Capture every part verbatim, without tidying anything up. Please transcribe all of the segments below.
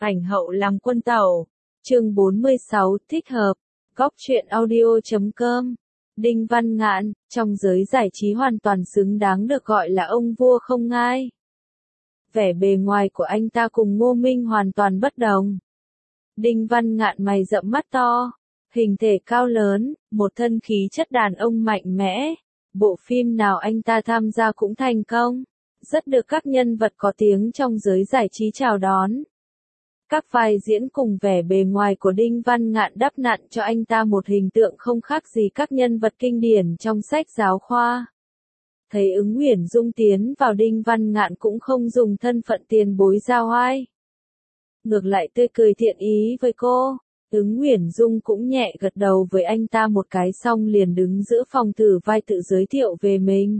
Ảnh hậu làm quân tẩu. Chương bốn mươi sáu, thích hợp. Góc truyện audio chấm com. Đinh Văn Ngạn, trong giới giải trí hoàn toàn xứng đáng được gọi là ông vua không ngai. Vẻ bề ngoài của anh ta cùng Ngô Minh hoàn toàn bất đồng. Đinh Văn Ngạn mày rậm mắt to, hình thể cao lớn, một thân khí chất đàn ông mạnh mẽ. Bộ phim nào anh ta tham gia cũng thành công, rất được các nhân vật có tiếng trong giới giải trí chào đón. Các vai diễn cùng vẻ bề ngoài của Đinh Văn Ngạn đắp nặn cho anh ta một hình tượng không khác gì các nhân vật kinh điển trong sách giáo khoa. Thấy Ứng Uyển Dung tiến vào, Đinh Văn Ngạn cũng không dùng thân phận tiền bối giao oai. Ngược lại tươi cười thiện ý với cô. Ứng Uyển Dung cũng nhẹ gật đầu với anh ta một cái xong liền đứng giữa phòng thử vai tự giới thiệu về mình.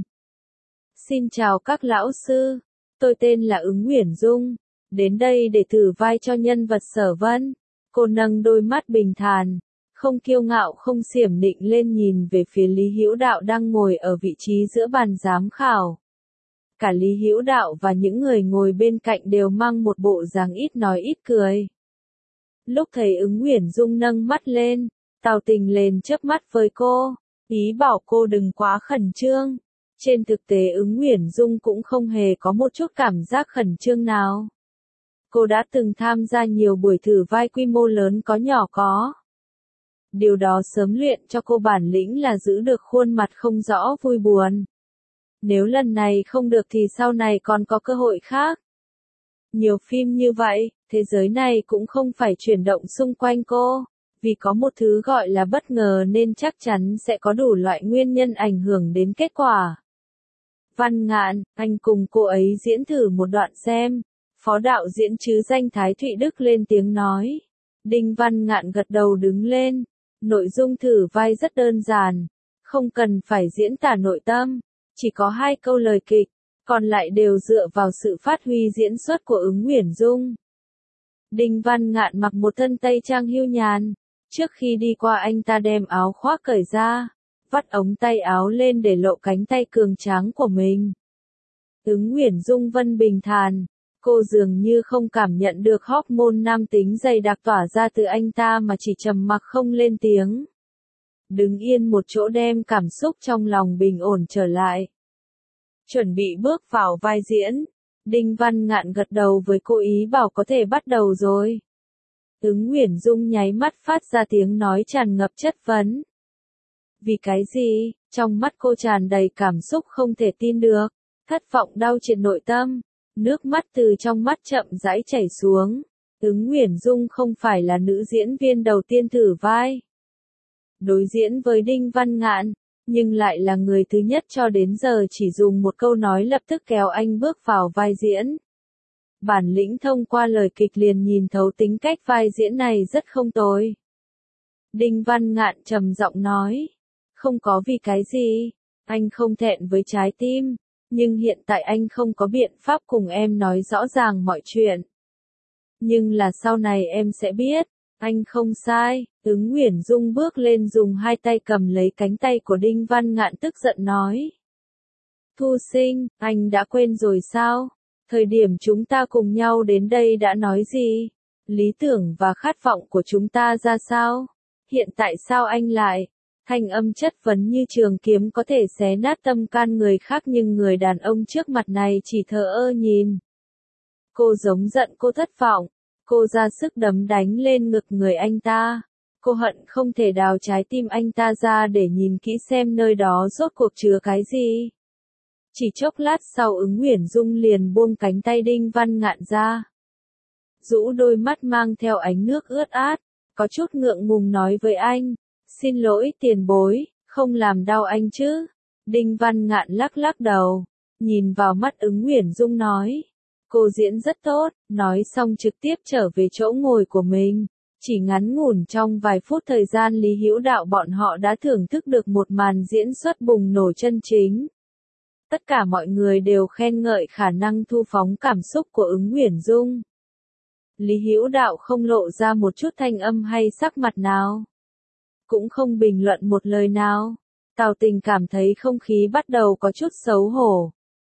Xin chào các lão sư, tôi tên là Ứng Uyển Dung, đến đây để thử vai cho nhân vật Sở Vân. Cô nâng đôi mắt bình thản, không kiêu ngạo không xiểm nịnh lên nhìn về phía Lý Hữu Đạo đang ngồi ở vị trí giữa bàn giám khảo. Cả Lý Hữu Đạo và những người ngồi bên cạnh đều mang một bộ dáng ít nói ít cười. Lúc thấy Ứng Uyển Dung nâng mắt lên, Tào Tình lên chớp mắt với cô, ý bảo cô đừng quá khẩn trương. Trên thực tế Ứng Uyển Dung cũng không hề có một chút cảm giác khẩn trương nào. Cô đã từng tham gia nhiều buổi thử vai quy mô lớn có nhỏ có. Điều đó sớm luyện cho cô bản lĩnh là giữ được khuôn mặt không rõ vui buồn. Nếu lần này không được thì sau này còn có cơ hội khác. Nhiều phim như vậy, thế giới này cũng không phải chuyển động xung quanh cô, vì có một thứ gọi là bất ngờ nên chắc chắn sẽ có đủ loại nguyên nhân ảnh hưởng đến kết quả. Văn Ngạn, anh cùng cô ấy diễn thử một đoạn xem. Phó đạo diễn chứ danh Thái Thụy Đức lên tiếng nói. Đinh Văn Ngạn gật đầu đứng lên. Nội dung thử vai rất đơn giản, không cần phải diễn tả nội tâm, chỉ có hai câu lời kịch, còn lại đều dựa vào sự phát huy diễn xuất của Ứng Uyển Dung. Đinh Văn Ngạn mặc một thân tây trang hưu nhàn, trước khi đi qua anh ta đem áo khoác cởi ra, vắt ống tay áo lên để lộ cánh tay cường tráng của mình. Ứng Uyển Dung vân bình thản, cô dường như không cảm nhận được hormone nam tính dày đặc tỏa ra từ anh ta mà chỉ trầm mặc không lên tiếng. Đứng yên một chỗ đem cảm xúc trong lòng bình ổn trở lại. Chuẩn bị bước vào vai diễn, Đinh Văn Ngạn gật đầu với cô ý bảo có thể bắt đầu rồi. Ứng Uyển Dung nháy mắt phát ra tiếng nói tràn ngập chất vấn. Vì cái gì? Trong mắt cô tràn đầy cảm xúc không thể tin được, thất vọng đau triệt nội tâm. Nước mắt từ trong mắt chậm rãi chảy xuống. Ứng Uyển Dung không phải là nữ diễn viên đầu tiên thử vai. Đối diễn với Đinh Văn Ngạn, nhưng lại là người thứ nhất cho đến giờ chỉ dùng một câu nói lập tức kéo anh bước vào vai diễn. Bản lĩnh thông qua lời kịch liền nhìn thấu tính cách vai diễn này rất không tồi. Đinh Văn Ngạn trầm giọng nói. Không có vì cái gì, anh không thẹn với trái tim. Nhưng hiện tại anh không có biện pháp cùng em nói rõ ràng mọi chuyện. Nhưng là sau này em sẽ biết, anh không sai. Ứng Uyển Dung bước lên dùng hai tay cầm lấy cánh tay của Đinh Văn Ngạn tức giận nói. Thu Sinh, anh đã quên rồi sao? Thời điểm chúng ta cùng nhau đến đây đã nói gì? Lý tưởng và khát vọng của chúng ta ra sao? Hiện tại sao anh lại? Thanh âm chất vấn như trường kiếm có thể xé nát tâm can người khác nhưng người đàn ông trước mặt này chỉ thờ ơ nhìn. Cô giống giận cô thất vọng, cô ra sức đấm đánh lên ngực người anh ta. Cô hận không thể đào trái tim anh ta ra để nhìn kỹ xem nơi đó rốt cuộc chứa cái gì. Chỉ chốc lát sau Ứng Uyển Dung liền buông cánh tay Đinh Văn Ngạn ra. Rũ đôi mắt mang theo ánh nước ướt át, có chút ngượng ngùng nói với anh. Xin lỗi tiền bối, không làm đau anh chứ. Đinh Văn Ngạn lắc lắc đầu, nhìn vào mắt Ứng Uyển Dung nói. Cô diễn rất tốt, nói xong trực tiếp trở về chỗ ngồi của mình. Chỉ ngắn ngủn trong vài phút thời gian Lý Hữu Đạo bọn họ đã thưởng thức được một màn diễn xuất bùng nổ chân chính. Tất cả mọi người đều khen ngợi khả năng thu phóng cảm xúc của Ứng Uyển Dung. Lý Hữu Đạo không lộ ra một chút thanh âm hay sắc mặt nào. Cũng không bình luận một lời nào. Tào Tình cảm thấy không khí bắt đầu có chút xấu hổ.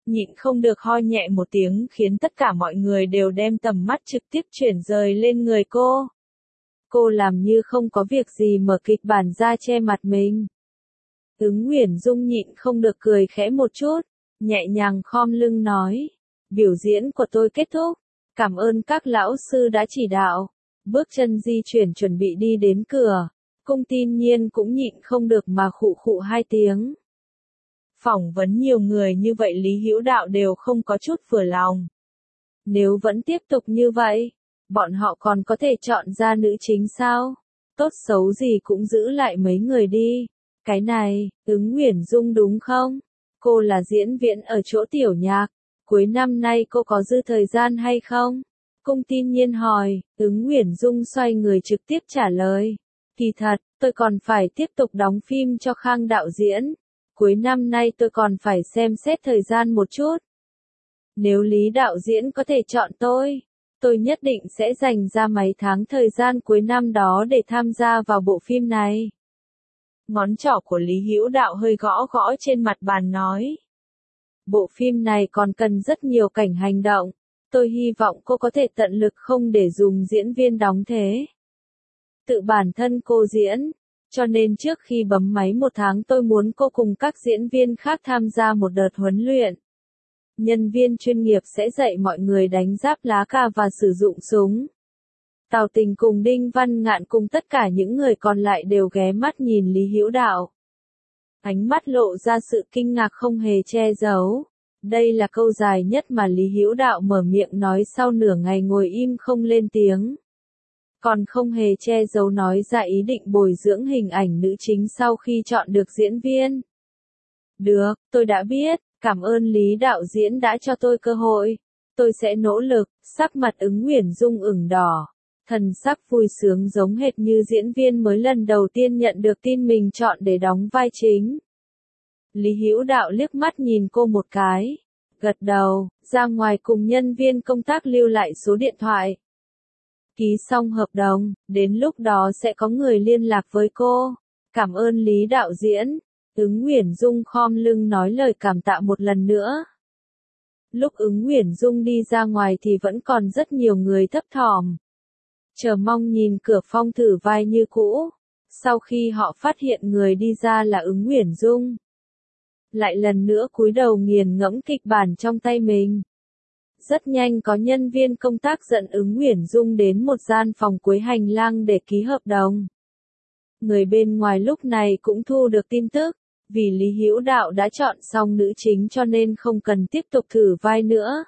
nhịn không được ho nhẹ một tiếng khiến tất cả mọi người đều đem tầm mắt trực tiếp chuyển rời lên người cô. Cô làm như không có việc gì mở kịch bản ra che mặt mình. Ứng Uyển Dung nhịn không được cười khẽ một chút, nhẹ nhàng khom lưng nói, biểu diễn của tôi kết thúc, cảm ơn các lão sư đã chỉ đạo. Bước chân di chuyển chuẩn bị đi đến cửa, Cung Tin Nhiên cũng nhịn không được mà khụ khụ hai tiếng. Phỏng vấn nhiều người như vậy Lý Hữu Đạo đều không có chút vừa lòng. Nếu vẫn tiếp tục như vậy, bọn họ còn có thể chọn ra nữ chính sao? Tốt xấu gì cũng giữ lại mấy người đi. Cái này, Ứng Uyển Dung đúng không? Cô là diễn viên ở chỗ tiểu nhạc. Cuối năm nay cô có dư thời gian hay không? Cung Tin Nhiên hỏi, Ứng Uyển Dung xoay người trực tiếp trả lời. Kỳ thật, tôi còn phải tiếp tục đóng phim cho Khang đạo diễn. Cuối năm nay tôi còn phải xem xét thời gian một chút. Nếu Lý đạo diễn có thể chọn tôi, tôi nhất định sẽ dành ra mấy tháng thời gian cuối năm đó để tham gia vào bộ phim này. Ngón trỏ của Lý Hữu Đạo hơi gõ gõ trên mặt bàn nói. Bộ phim này còn cần rất nhiều cảnh hành động. Tôi hy vọng cô có thể tận lực không để dùng diễn viên đóng thế. Tự bản thân cô diễn, cho nên trước khi bấm máy một tháng tôi muốn cô cùng các diễn viên khác tham gia một đợt huấn luyện. Nhân viên chuyên nghiệp sẽ dạy mọi người đánh giáp lá cà và sử dụng súng. Tào Tình cùng Đinh Văn Ngạn cùng tất cả những người còn lại đều ghé mắt nhìn Lý Hữu Đạo. Ánh mắt lộ ra sự kinh ngạc không hề che giấu. Đây là câu dài nhất mà Lý Hữu Đạo mở miệng nói sau nửa ngày ngồi im không lên tiếng. Còn không hề che giấu nói ra ý định bồi dưỡng hình ảnh nữ chính sau khi chọn được diễn viên. Được, tôi đã biết, cảm ơn Lý đạo diễn đã cho tôi cơ hội. Tôi sẽ nỗ lực, sắc mặt Ứng Uyển Dung ửng đỏ. Thần sắc vui sướng giống hệt như diễn viên mới lần đầu tiên nhận được tin mình chọn để đóng vai chính. Lý Hữu Đạo liếc mắt nhìn cô một cái, gật đầu, ra ngoài cùng nhân viên công tác lưu lại số điện thoại. Ký xong hợp đồng, đến lúc đó sẽ có người liên lạc với cô. Cảm ơn Lý đạo diễn. Ứng Uyển Dung khom lưng nói lời cảm tạ một lần nữa. Lúc Ứng Uyển Dung đi ra ngoài thì vẫn còn rất nhiều người thấp thỏm. Chờ mong nhìn cửa phòng thử vai như cũ. Sau khi họ phát hiện người đi ra là Ứng Uyển Dung, lại lần nữa cúi đầu nghiền ngẫm kịch bản trong tay mình. Rất nhanh có nhân viên công tác dẫn Ứng Uyển Dung đến một gian phòng cuối hành lang để ký hợp đồng. Người bên ngoài lúc này cũng thu được tin tức, vì Lý Hữu Đạo đã chọn xong nữ chính cho nên không cần tiếp tục thử vai nữa.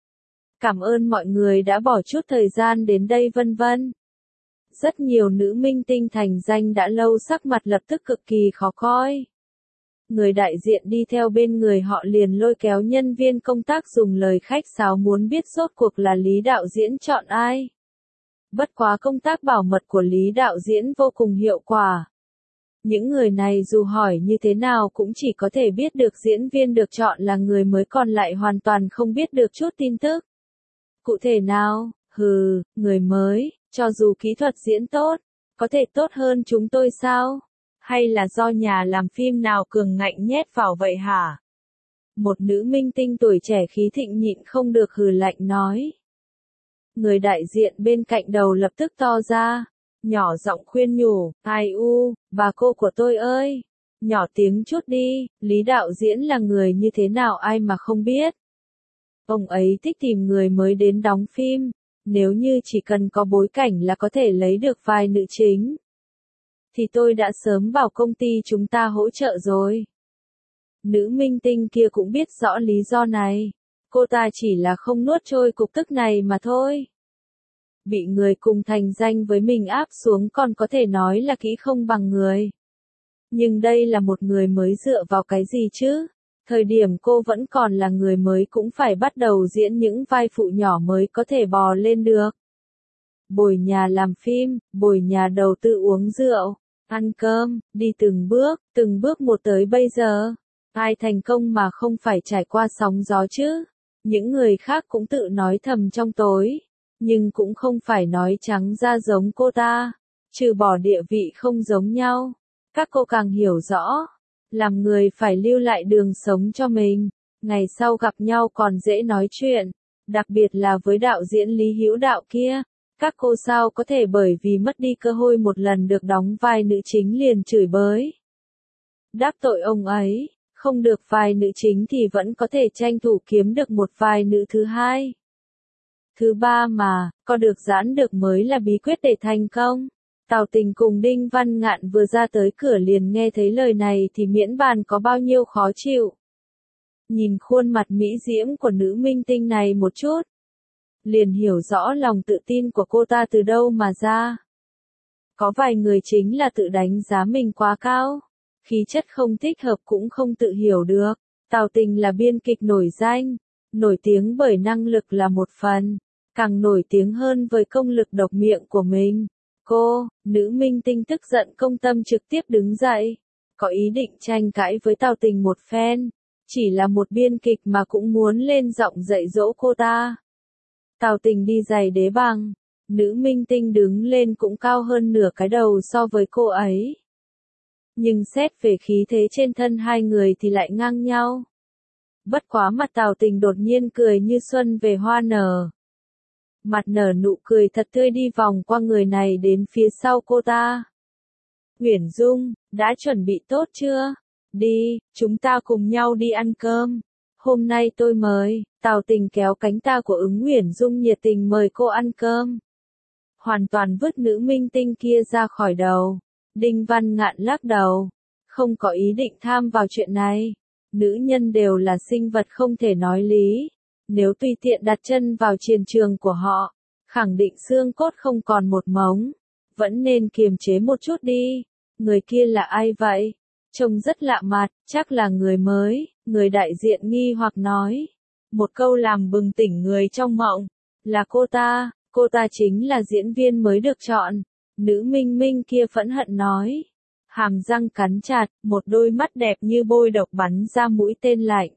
Cảm ơn mọi người đã bỏ chút thời gian đến đây vân vân. Rất nhiều nữ minh tinh thành danh đã lâu sắc mặt lập tức cực kỳ khó coi. Người đại diện đi theo bên người họ liền lôi kéo nhân viên công tác dùng lời khách sáo muốn biết rốt cuộc là Lý đạo diễn chọn ai. Bất quá công tác bảo mật của Lý đạo diễn vô cùng hiệu quả. Những người này dù hỏi như thế nào cũng chỉ có thể biết được diễn viên được chọn là người mới, còn lại hoàn toàn không biết được chút tin tức. Cụ thể nào, hừ, người mới, cho dù kỹ thuật diễn tốt, có thể tốt hơn chúng tôi sao? Hay là do nhà làm phim nào cường ngạnh nhét vào vậy hả? Một nữ minh tinh tuổi trẻ khí thịnh nhịn không được hừ lạnh nói. Người đại diện bên cạnh đầu lập tức to ra, nhỏ giọng khuyên nhủ, ai u, bà cô của tôi ơi, nhỏ tiếng chút đi, Lý đạo diễn là người như thế nào ai mà không biết. Ông ấy thích tìm người mới đến đóng phim, nếu như chỉ cần có bối cảnh là có thể lấy được vai nữ chính, thì tôi đã sớm bảo công ty chúng ta hỗ trợ rồi. Nữ minh tinh kia cũng biết rõ lý do này, cô ta chỉ là không nuốt trôi cục tức này mà thôi. Bị người cùng thành danh với mình áp xuống còn có thể nói là kỹ không bằng người. Nhưng đây là một người mới dựa vào cái gì chứ? Thời điểm cô vẫn còn là người mới cũng phải bắt đầu diễn những vai phụ nhỏ mới có thể bò lên được. Bồi nhà làm phim, bồi nhà đầu tư uống rượu, ăn cơm, đi từng bước, từng bước một tới bây giờ. Ai thành công mà không phải trải qua sóng gió chứ? Những người khác cũng tự nói thầm trong tối, nhưng cũng không phải nói trắng ra giống cô ta. Trừ bỏ địa vị không giống nhau, các cô càng hiểu rõ, làm người phải lưu lại đường sống cho mình. Ngày sau gặp nhau còn dễ nói chuyện, đặc biệt là với đạo diễn Lý Hữu Đạo kia. Các cô sao có thể bởi vì mất đi cơ hội một lần được đóng vai nữ chính liền chửi bới. Đáp tội ông ấy, không được vai nữ chính thì vẫn có thể tranh thủ kiếm được một vai nữ thứ hai. Thứ ba mà, có được giãn được mới là bí quyết để thành công. Tào Tình cùng Đinh Văn Ngạn vừa ra tới cửa liền nghe thấy lời này thì miễn bàn có bao nhiêu khó chịu. Nhìn khuôn mặt mỹ diễm của nữ minh tinh này một chút, liền hiểu rõ lòng tự tin của cô ta từ đâu mà ra. Có vài người chính là tự đánh giá mình quá cao, khí chất không thích hợp cũng không tự hiểu được. Tào Tình là biên kịch nổi danh, nổi tiếng bởi năng lực là một phần, càng nổi tiếng hơn với công lực độc miệng của mình. Cô, nữ minh tinh tức giận công tâm trực tiếp đứng dậy, có ý định tranh cãi với Tào Tình một phen, chỉ là một biên kịch mà cũng muốn lên giọng dạy dỗ cô ta. Tào Tình đi giày đế bằng, nữ minh tinh đứng lên cũng cao hơn nửa cái đầu so với cô ấy. Nhưng xét về khí thế trên thân hai người thì lại ngang nhau. Bất quá mặt Tào Tình đột nhiên cười như xuân về hoa nở. Mặt nở nụ cười thật tươi đi vòng qua người này đến phía sau cô ta. Uyển Dung, đã chuẩn bị tốt chưa? Đi, chúng ta cùng nhau đi ăn cơm. Hôm nay tôi mời. Tào Tình kéo cánh tay của Ứng Uyển Dung nhiệt tình mời cô ăn cơm. Hoàn toàn vứt nữ minh tinh kia ra khỏi đầu. Đinh Văn Ngạn lắc đầu. Không có ý định tham vào chuyện này. Nữ nhân đều là sinh vật không thể nói lý. Nếu tùy tiện đặt chân vào chiến trường của họ, khẳng định xương cốt không còn một mống. Vẫn nên kiềm chế một chút đi. Người kia là ai vậy? Trông rất lạ mặt, chắc là người mới. Người đại diện nghi hoặc nói. Một câu làm bừng tỉnh người trong mộng. Là cô ta, cô ta chính là diễn viên mới được chọn. Nữ minh minh kia phẫn hận nói. Hàm răng cắn chặt, một đôi mắt đẹp như bôi độc bắn ra mũi tên lạnh.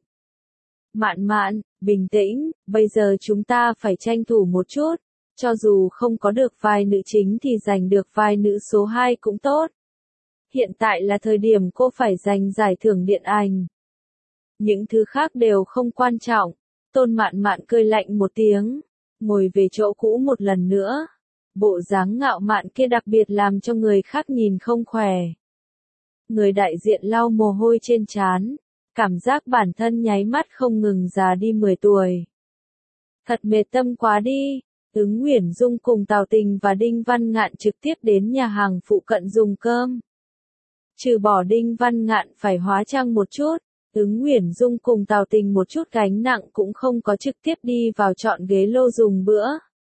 Mạn Mạn, bình tĩnh, bây giờ chúng ta phải tranh thủ một chút. Cho dù không có được vai nữ chính thì giành được vai nữ số hai cũng tốt. Hiện tại là thời điểm cô phải giành giải thưởng điện ảnh. Những thứ khác đều không quan trọng. Tôn Mạn Mạn cười lạnh một tiếng, ngồi về chỗ cũ một lần nữa. Bộ dáng ngạo mạn kia đặc biệt làm cho người khác nhìn không khỏe. Người đại diện lau mồ hôi trên trán, cảm giác bản thân nháy mắt không ngừng già đi mười tuổi. Thật mệt tâm quá đi. Ứng Uyển Dung cùng Tào Tình và Đinh Văn Ngạn trực tiếp đến nhà hàng phụ cận dùng cơm. Trừ bỏ Đinh Văn Ngạn phải hóa trang một chút, Ứng Uyển Dung cùng Tào Tình một chút gánh nặng cũng không có trực tiếp đi vào chọn ghế lô dùng bữa.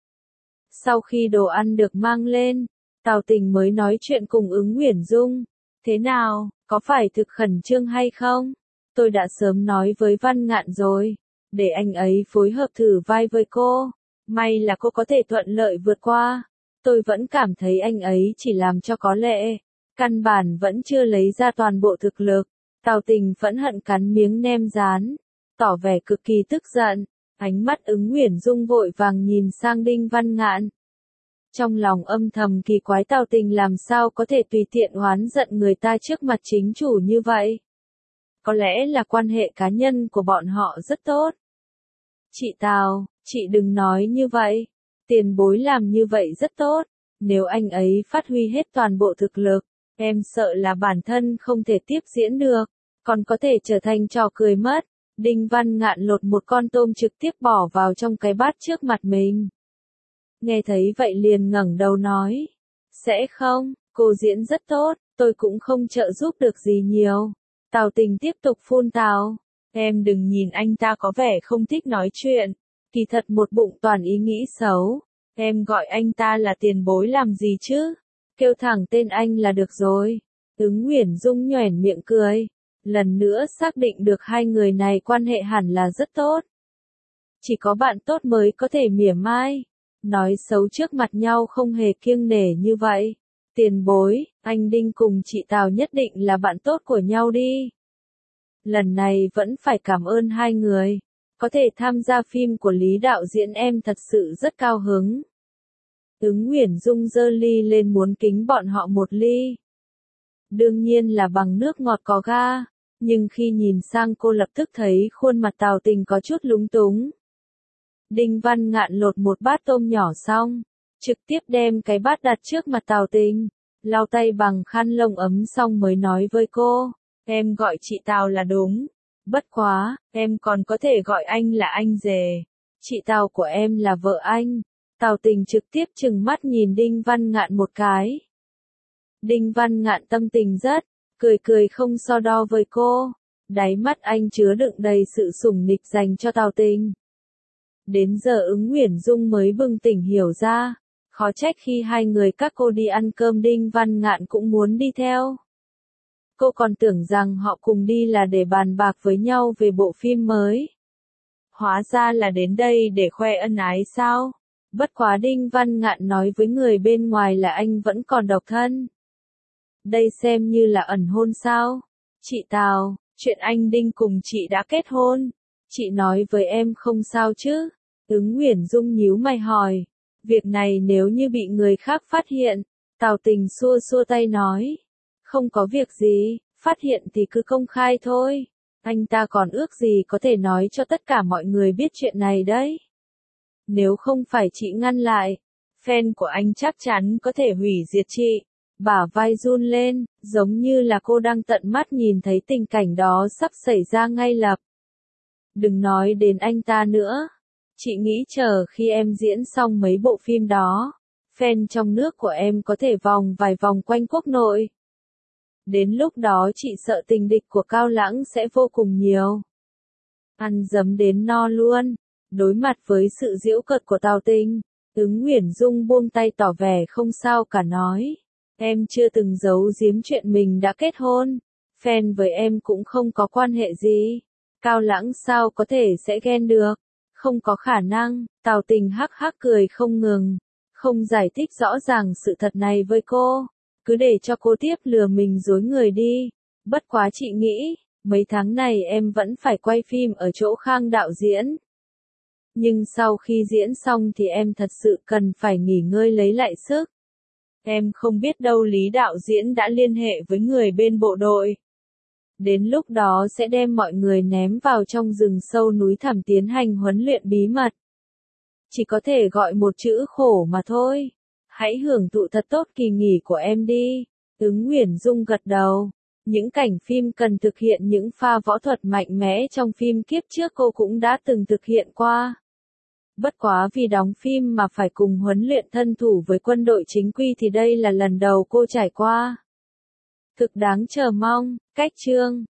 Sau khi đồ ăn được mang lên, Tào Tình mới nói chuyện cùng Ứng Uyển Dung. Thế nào, có phải thực khẩn trương hay không? Tôi đã sớm nói với Văn Ngạn rồi, để anh ấy phối hợp thử vai với cô. May là cô có thể thuận lợi vượt qua. Tôi vẫn cảm thấy anh ấy chỉ làm cho có lệ. Căn bản vẫn chưa lấy ra toàn bộ thực lực. Tào Tình phẫn hận cắn miếng nem rán, tỏ vẻ cực kỳ tức giận. Ánh mắt Ứng Uyển Dung vội vàng nhìn sang Đinh Văn Ngạn. Trong lòng âm thầm kỳ quái Tào Tình làm sao có thể tùy tiện oán giận người ta trước mặt chính chủ như vậy. Có lẽ là quan hệ cá nhân của bọn họ rất tốt. Chị Tào, chị đừng nói như vậy. Tiền bối làm như vậy rất tốt. Nếu anh ấy phát huy hết toàn bộ thực lực, em sợ là bản thân không thể tiếp diễn được, còn có thể trở thành trò cười mất. Đinh Văn Ngạn lột một con tôm trực tiếp bỏ vào trong cái bát trước mặt mình. Nghe thấy vậy liền ngẩng đầu nói. Sẽ không, cô diễn rất tốt, tôi cũng không trợ giúp được gì nhiều. Tào Tình tiếp tục phun tào. Em đừng nhìn anh ta có vẻ không thích nói chuyện. Kỳ thật một bụng toàn ý nghĩ xấu. Em gọi anh ta là tiền bối làm gì chứ? Kêu thẳng tên anh là được rồi. Ứng Uyển Dung nhoẻn miệng cười. Lần nữa xác định được hai người này quan hệ hẳn là rất tốt. Chỉ có bạn tốt mới có thể mỉa mai. Nói xấu trước mặt nhau không hề kiêng nể như vậy. Tiền bối, anh Đinh cùng chị Tào nhất định là bạn tốt của nhau đi. Lần này vẫn phải cảm ơn hai người. Có thể tham gia phim của Lý đạo diễn em thật sự rất cao hứng. Ứng Uyển Dung giơ ly lên muốn kính bọn họ một ly. Đương nhiên là bằng nước ngọt có ga. Nhưng khi nhìn sang cô lập tức thấy khuôn mặt Tào Tình có chút lúng túng. Đinh Văn Ngạn lột một bát tôm nhỏ xong, trực tiếp đem cái bát đặt trước mặt Tào Tình, lau tay bằng khăn lông ấm xong mới nói với cô, em gọi chị Tào là đúng. Bất quá, em còn có thể gọi anh là anh rể. Chị Tào của em là vợ anh. Tào Tình trực tiếp trừng mắt nhìn Đinh Văn Ngạn một cái. Đinh Văn Ngạn tâm tình rất, cười cười không so đo với cô. Đáy mắt anh chứa đựng đầy sự sủng nịch dành cho Tào Tình. Đến giờ Ứng Uyển Dung mới bừng tỉnh hiểu ra. Khó trách khi hai người các cô đi ăn cơm Đinh Văn Ngạn cũng muốn đi theo. Cô còn tưởng rằng họ cùng đi là để bàn bạc với nhau về bộ phim mới. Hóa ra là đến đây để khoe ân ái sao? Bất quá Đinh Văn Ngạn nói với người bên ngoài là anh vẫn còn độc thân. Đây xem như là ẩn hôn sao? Chị Tào, chuyện anh Đinh cùng chị đã kết hôn. Chị nói với em không sao chứ? Ứng Uyển Dung nhíu mày hỏi. Việc này nếu như bị người khác phát hiện, Tào Tình xua xua tay nói. Không có việc gì, phát hiện thì cứ công khai thôi. Anh ta còn ước gì có thể nói cho tất cả mọi người biết chuyện này đấy. Nếu không phải chị ngăn lại, fan của anh chắc chắn có thể hủy diệt chị. Bả vai run lên, giống như là cô đang tận mắt nhìn thấy tình cảnh đó sắp xảy ra ngay lập. Đừng nói đến anh ta nữa. Chị nghĩ chờ khi em diễn xong mấy bộ phim đó, fan trong nước của em có thể vòng vài vòng quanh quốc nội. Đến lúc đó chị sợ tình địch của Cao Lãng sẽ vô cùng nhiều. Ăn dấm đến no luôn. Đối mặt với sự giễu cợt của Tào Tình, Ứng Uyển Dung buông tay tỏ vẻ không sao cả nói. Em chưa từng giấu giếm chuyện mình đã kết hôn. Fan với em cũng không có quan hệ gì. Cao Lãng sao có thể sẽ ghen được. Không có khả năng. Tào Tình hắc hắc cười không ngừng. Không giải thích rõ ràng sự thật này với cô. Cứ để cho cô tiếp lừa mình dối người đi. Bất quá chị nghĩ, mấy tháng này em vẫn phải quay phim ở chỗ Khang đạo diễn. Nhưng sau khi diễn xong thì em thật sự cần phải nghỉ ngơi lấy lại sức. Em không biết đâu Lý đạo diễn đã liên hệ với người bên bộ đội. Đến lúc đó sẽ đem mọi người ném vào trong rừng sâu núi thẳm tiến hành huấn luyện bí mật. Chỉ có thể gọi một chữ khổ mà thôi. Hãy hưởng thụ thật tốt kỳ nghỉ của em đi. Ứng Uyển Dung gật đầu. Những cảnh phim cần thực hiện những pha võ thuật mạnh mẽ trong phim kiếp trước cô cũng đã từng thực hiện qua. Bất quá vì đóng phim mà phải cùng huấn luyện thân thủ với quân đội chính quy thì đây là lần đầu cô trải qua. Thực đáng chờ mong, cách chương.